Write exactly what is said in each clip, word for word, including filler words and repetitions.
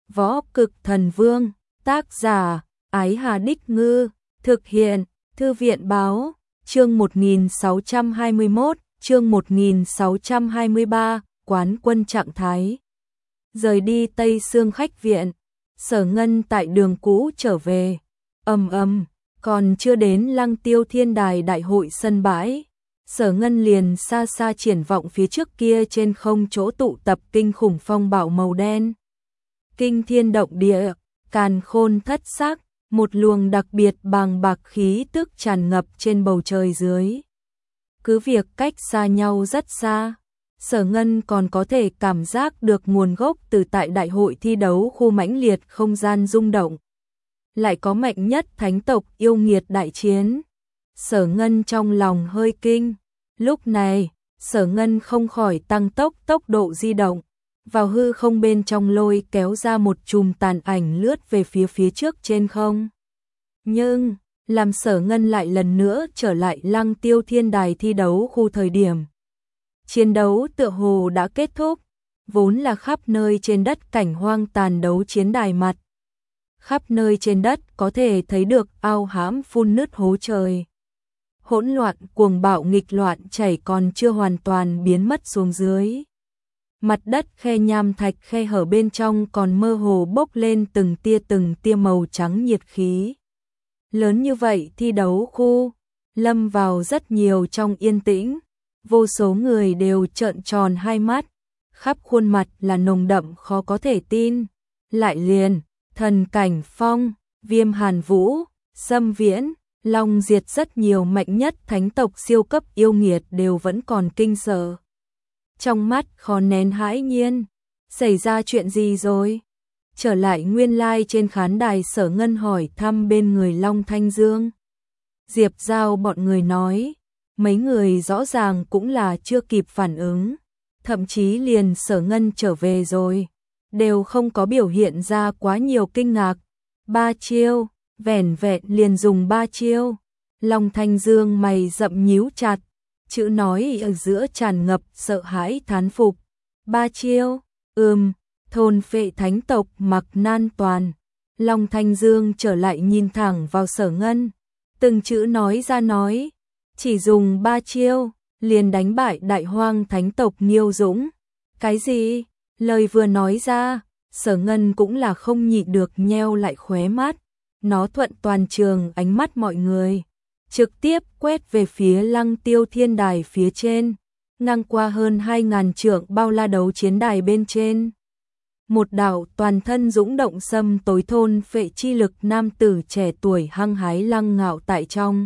Võ Cực Thần Vương, tác giả, Ái Hà Đích Ngư, thực hiện, Thư viện Báo, chương một nghìn sáu trăm hai mươi mốt, chương một nghìn sáu trăm hai mươi ba, quán quân trạng thái. Rời đi Tây Sương khách viện, Sở Ngân tại đường cũ trở về, ầm ầm, còn chưa đến Lăng Tiêu Thiên Đài đại hội sân bãi. Sở Ngân liền xa xa triển vọng phía trước kia trên không chỗ tụ tập kinh khủng phong bạo màu đen. Kinh thiên động địa, càn khôn thất sắc, một luồng đặc biệt bàng bạc khí tức tràn ngập trên bầu trời dưới. Cứ việc cách xa nhau rất xa, Sở Ngân còn có thể cảm giác được nguồn gốc từ tại đại hội thi đấu khu mãnh liệt không gian rung động. Lại có mạnh nhất thánh tộc yêu nghiệt đại chiến. Sở Ngân trong lòng hơi kinh. Lúc này, Sở Ngân không khỏi tăng tốc tốc độ di động. Vào hư không bên trong lôi kéo ra một chùm tàn ảnh lướt về phía phía trước trên không. Nhưng, làm Sở Ngân lại lần nữa trở lại Lăng Tiêu Thiên Đài thi đấu khu thời điểm. Chiến đấu tựa hồ đã kết thúc, vốn là khắp nơi trên đất cảnh hoang tàn đấu chiến đài mặt. Khắp nơi trên đất có thể thấy được ao hãm phun nứt hố trời. Hỗn loạn cuồng bạo nghịch loạn chảy còn chưa hoàn toàn biến mất xuống dưới. Mặt đất khe nham thạch khe hở bên trong còn mơ hồ bốc lên từng tia từng tia màu trắng nhiệt khí. Lớn như vậy thi đấu khu, lâm vào rất nhiều trong yên tĩnh. Vô số người đều trợn tròn hai mắt, khắp khuôn mặt là nồng đậm khó có thể tin. Lại liền, Thần Cảnh Phong, Viêm Hàn Vũ, Sâm Viễn, Long Diệt rất nhiều mạnh nhất thánh tộc siêu cấp yêu nghiệt đều vẫn còn kinh sợ. Trong mắt khó nén hãi nhiên, xảy ra chuyện gì rồi? Trở lại nguyên lai trên khán đài, Sở Ngân hỏi thăm bên người Long Thanh Dương. Diệp Giao bọn người nói, mấy người rõ ràng cũng là chưa kịp phản ứng, thậm chí liền Sở Ngân trở về rồi, đều không có biểu hiện ra quá nhiều kinh ngạc. Ba chiêu, vẻn vẹn liền dùng ba chiêu. Long Thanh Dương mày rậm nhíu chặt, chữ nói ở giữa tràn ngập sợ hãi thán phục. Ba chiêu, ừm, thôn phệ thánh tộc Mặc Nan Toàn. Long Thanh Dương trở lại nhìn thẳng vào Sở Ngân, từng chữ nói ra nói, chỉ dùng ba chiêu, liền đánh bại đại hoang thánh tộc Nghiêu Dũng. Cái gì? Lời vừa nói ra, Sở Ngân cũng là không nhịn được nheo lại khóe mắt. Nó thuận toàn trường ánh mắt mọi người, trực tiếp quét về phía Lăng Tiêu Thiên Đài phía trên, ngang qua hơn hai ngàn trượng bao la đấu chiến đài bên trên. Một đạo toàn thân dũng động xâm tối thôn phệ chi lực nam tử trẻ tuổi hăng hái lăng ngạo tại trong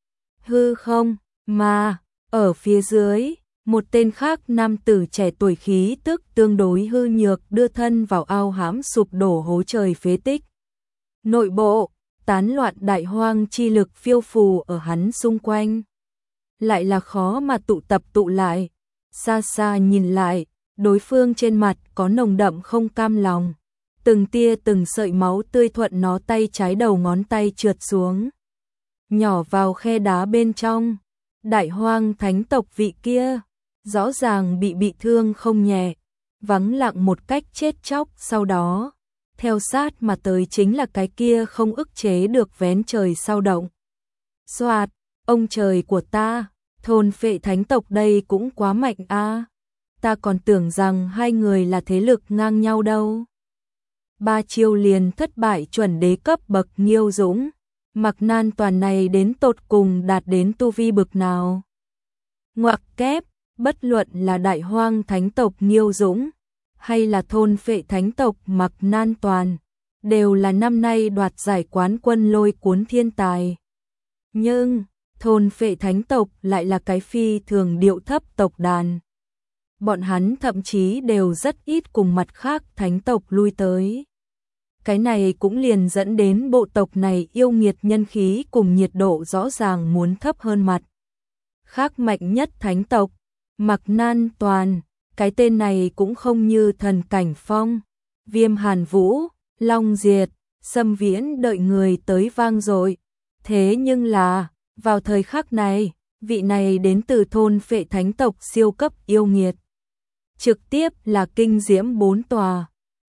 hư không, mà ở phía dưới, một tên khác nam tử trẻ tuổi khí tức tương đối hư nhược đưa thân vào ao hãm sụp đổ hố trời phế tích. Nội bộ, tán loạn đại hoang chi lực phiêu phù ở hắn xung quanh. Lại là khó mà tụ tập tụ lại. Xa xa nhìn lại, đối phương trên mặt có nồng đậm không cam lòng. Từng tia từng sợi máu tươi thuận nó tay trái đầu ngón tay trượt xuống, nhỏ vào khe đá bên trong. Đại hoang thánh tộc vị kia, rõ ràng bị bị thương không nhẹ, vắng lặng một cách chết chóc. Sau đó, theo sát mà tới chính là cái kia không ức chế được vén trời sao động. Soạt, ông trời của ta, thôn phệ thánh tộc đây cũng quá mạnh a. Ta còn tưởng rằng hai người là thế lực ngang nhau đâu. Ba chiêu liền thất bại chuẩn đế cấp bậc Nghiêu Dũng. Mặc Nan Toàn này đến tột cùng đạt đến tu vi bực nào? Ngoặc kép, bất luận là đại hoang thánh tộc Nghiêu Dũng hay là thôn phệ thánh tộc Mặc Nan Toàn, đều là năm nay đoạt giải quán quân lôi cuốn thiên tài. Nhưng, thôn phệ thánh tộc lại là cái phi thường điệu thấp tộc đàn. Bọn hắn thậm chí đều rất ít cùng mặt khác thánh tộc lui tới. Cái này cũng liền dẫn đến bộ tộc này yêu nghiệt nhân khí cùng nhiệt độ rõ ràng muốn thấp hơn mặt khác mạnh nhất thánh tộc, Mặc Nan Toàn. Cái tên này cũng không như Thần Cảnh Phong, Viêm Hàn Vũ, Long Diệt, Sâm Viễn đợi người tới vang dội. Thế nhưng là, vào thời khắc này, vị này đến từ thôn phệ thánh tộc siêu cấp yêu nghiệt, trực tiếp là kinh diễm bốn tòa.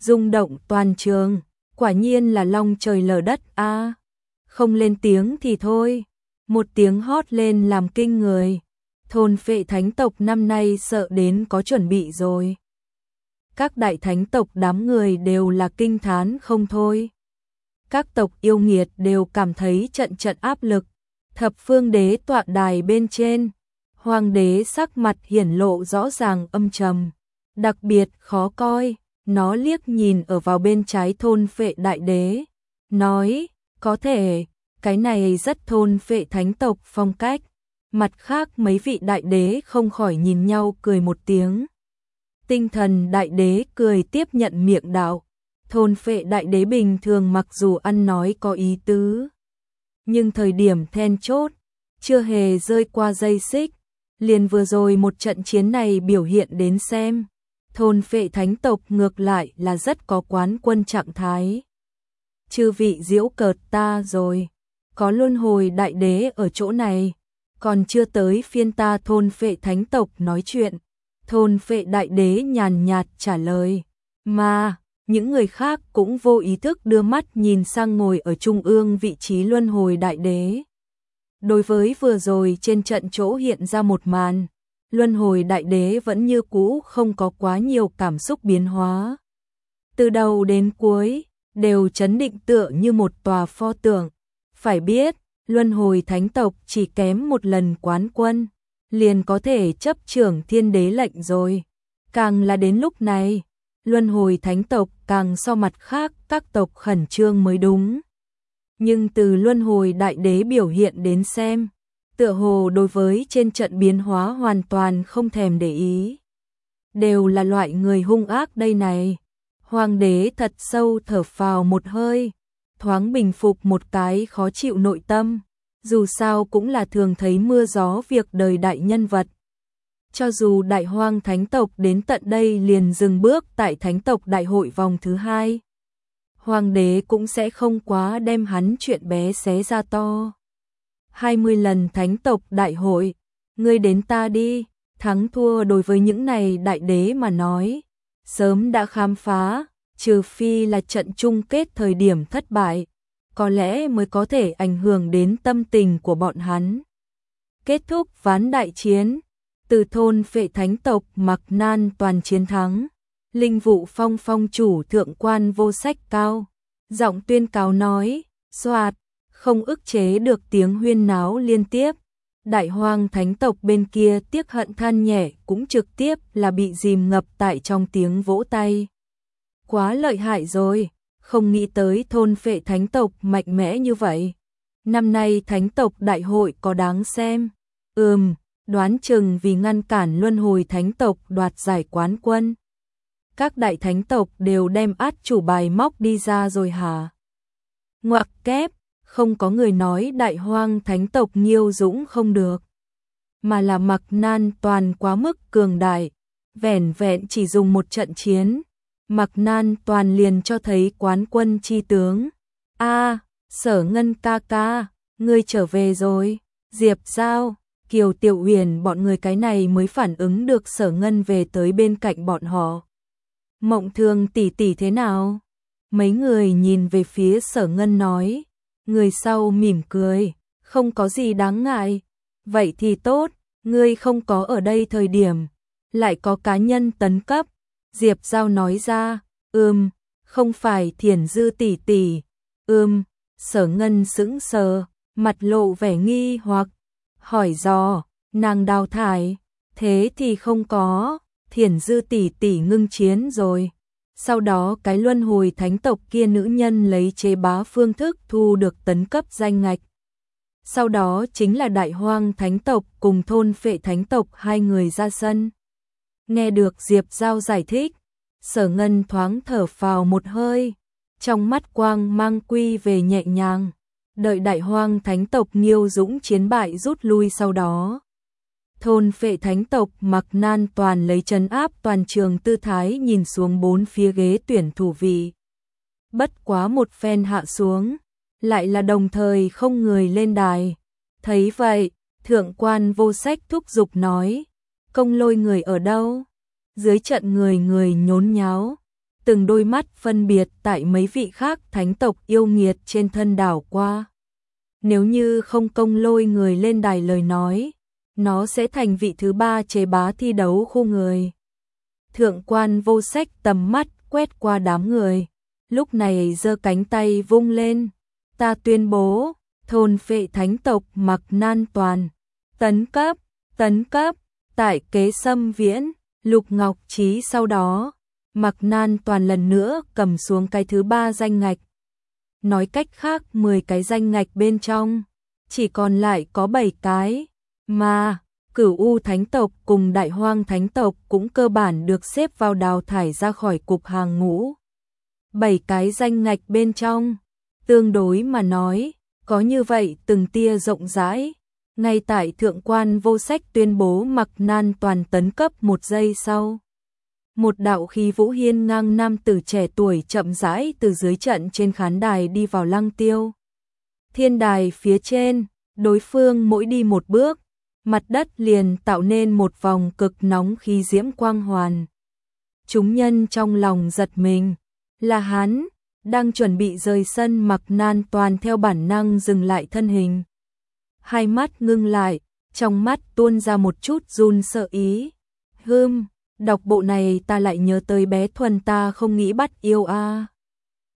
rung động toàn trường, quả nhiên là long trời lở đất a. À, không lên tiếng thì thôi, một tiếng hót lên làm kinh người. Thôn Phệ thánh tộc năm nay sợ đến có chuẩn bị rồi. Các đại thánh tộc đám người đều là kinh thán không thôi. Các tộc yêu nghiệt đều cảm thấy trận trận áp lực. Thập phương đế tọa đài bên trên, hoàng đế sắc mặt hiển lộ rõ ràng âm trầm, đặc biệt khó coi. Nó liếc nhìn ở vào bên trái Thôn Phệ đại đế, nói, có thể, cái này rất Thôn Phệ thánh tộc phong cách. Mặt khác mấy vị đại đế không khỏi nhìn nhau cười một tiếng. Tinh Thần đại đế cười tiếp nhận miệng đạo. Thôn Phệ đại đế bình thường mặc dù ăn nói có ý tứ, nhưng thời điểm then chốt, chưa hề rơi qua dây xích. Liền vừa rồi một trận chiến này biểu hiện đến xem, Thôn Phệ thánh tộc ngược lại là rất có quán quân trạng thái. Chư vị giễu cợt ta rồi, có luân hồi đại đế ở chỗ này, còn chưa tới phiên ta Thôn Phệ thánh tộc nói chuyện. Thôn Phệ đại đế nhàn nhạt trả lời, mà những người khác cũng vô ý thức đưa mắt nhìn sang ngồi ở trung ương vị trí luân hồi đại đế. Đối với vừa rồi trên trận chỗ hiện ra một màn, luân hồi đại đế vẫn như cũ không có quá nhiều cảm xúc biến hóa. Từ đầu đến cuối, đều trấn định tựa như một tòa pho tượng. Phải biết, luân hồi thánh tộc chỉ kém một lần quán quân, liền có thể chấp trưởng thiên đế lệnh rồi. Càng là đến lúc này, luân hồi thánh tộc càng so mặt khác các tộc khẩn trương mới đúng. Nhưng từ luân hồi đại đế biểu hiện đến xem, tựa hồ đối với trên trận biến hóa hoàn toàn không thèm để ý. Đều là loại người hung ác đây này. Hoàng đế thật sâu thở phào một hơi, thoáng bình phục một cái khó chịu nội tâm. Dù sao cũng là thường thấy mưa gió việc đời đại nhân vật. Cho dù đại hoang thánh tộc đến tận đây liền dừng bước tại thánh tộc đại hội vòng thứ hai, hoàng đế cũng sẽ không quá đem hắn chuyện bé xé ra to. hai mươi lần thánh tộc đại hội, ngươi đến ta đi, thắng thua đối với những này đại đế mà nói, sớm đã khám phá, trừ phi là trận chung kết thời điểm thất bại, có lẽ mới có thể ảnh hưởng đến tâm tình của bọn hắn. Kết thúc ván đại chiến, từ Thôn Phệ thánh tộc Mạc Nan toàn chiến thắng. Linh Vụ Phong phong chủ thượng quan vô sách cao, giọng tuyên cáo nói, xoạt, không ức chế được tiếng huyên náo liên tiếp. Đại hoang thánh tộc bên kia tiếc hận than nhẹ cũng trực tiếp là bị dìm ngập tại trong tiếng vỗ tay. Quá lợi hại rồi, không nghĩ tới Thôn Phệ thánh tộc mạnh mẽ như vậy. Năm nay thánh tộc đại hội có đáng xem. Ừm, đoán chừng vì ngăn cản luân hồi thánh tộc đoạt giải quán quân. Các đại thánh tộc đều đem át chủ bài móc đi ra rồi hả? Ngoặc kép, không có người nói đại hoang thánh tộc Nghiêu Dũng không được, mà là Mạc Nan toàn quá mức cường đại, vẻn vẹn chỉ dùng một trận chiến, Mạc Nan toàn liền cho thấy quán quân chi tướng. A, Sở Ngân ca ca, ngươi trở về rồi. Diệp Giao, Kiều Tiểu Huyền bọn người cái này mới phản ứng được Sở Ngân về tới bên cạnh bọn họ. Mộng Thường tỷ tỷ thế nào? Mấy người nhìn về phía Sở Ngân nói. Người sau mỉm cười, không có gì đáng ngại. Vậy thì tốt, ngươi không có ở đây thời điểm, lại có cá nhân tấn cấp. Diệp Giao nói ra, ừm, không phải Thiển Dư tỷ tỷ. Ừm, Sở Ngân sững sờ, mặt lộ vẻ nghi hoặc, hỏi dò, nàng đào thải, thế thì không có, Thiển Dư tỷ tỷ ngưng chiến rồi. Sau đó cái luân hồi thánh tộc kia nữ nhân lấy chế bá phương thức thu được tấn cấp danh ngạch. Sau đó chính là đại hoang thánh tộc cùng Thôn Phệ thánh tộc hai người ra sân. Nghe được Diệp Giao giải thích, Sở Ngân thoáng thở phào một hơi, trong mắt quang mang quy về nhẹ nhàng, đợi đại hoang thánh tộc Nghiêu Dũng chiến bại rút lui sau đó. Thôn Phệ thánh tộc Mạc Nan toàn lấy trấn áp toàn trường tư thái nhìn xuống bốn phía ghế tuyển thủ vị. Bất quá một phen hạ xuống, lại là đồng thời không người lên đài. Thấy vậy, thượng quan vô sách thúc giục nói, Công Lôi người ở đâu? Dưới trận người người nhốn nháo, từng đôi mắt phân biệt tại mấy vị khác thánh tộc yêu nghiệt trên thân đảo qua. Nếu như không công lôi người lên đài lời nói, nó sẽ thành vị thứ ba chế bá thi đấu khu người. Thượng quan Vô Sách tầm mắt quét qua đám người, lúc này giơ cánh tay vung lên, ta tuyên bố, thôn phệ thánh tộc Mạc Nan Toàn, tấn cấp, tấn cấp, tại Kế Sâm Viễn, Lục Ngọc Trí sau đó, Mạc Nan Toàn lần nữa cầm xuống cái thứ ba danh ngạch. Nói cách khác mười cái danh ngạch bên trong, chỉ còn lại có bảy cái, mà Cửu U Thánh tộc cùng Đại Hoang Thánh tộc cũng cơ bản được xếp vào đào thải ra khỏi cục hàng ngũ. Bảy cái danh ngạch bên trong, tương đối mà nói, có như vậy từng tia rộng rãi. Ngay tại Thượng quan Vô Sách tuyên bố Mạc Nan Toàn tấn cấp một giây sau, một đạo khí vũ hiên ngang nam tử trẻ tuổi chậm rãi từ dưới trận trên khán đài đi vào Lăng Tiêu. Thiên đài phía trên, đối phương mỗi đi một bước, mặt đất liền tạo nên một vòng cực nóng khí diễm quang hoàn. Chúng nhân trong lòng giật mình, là hắn, đang chuẩn bị rời sân. Mạc Nan Toàn theo bản năng dừng lại thân hình. Hai mắt ngưng lại, trong mắt tuôn ra một chút run sợ ý. Hừm, đọc bộ này ta lại nhớ tới bé Thuần ta không nghĩ bắt yêu a. À.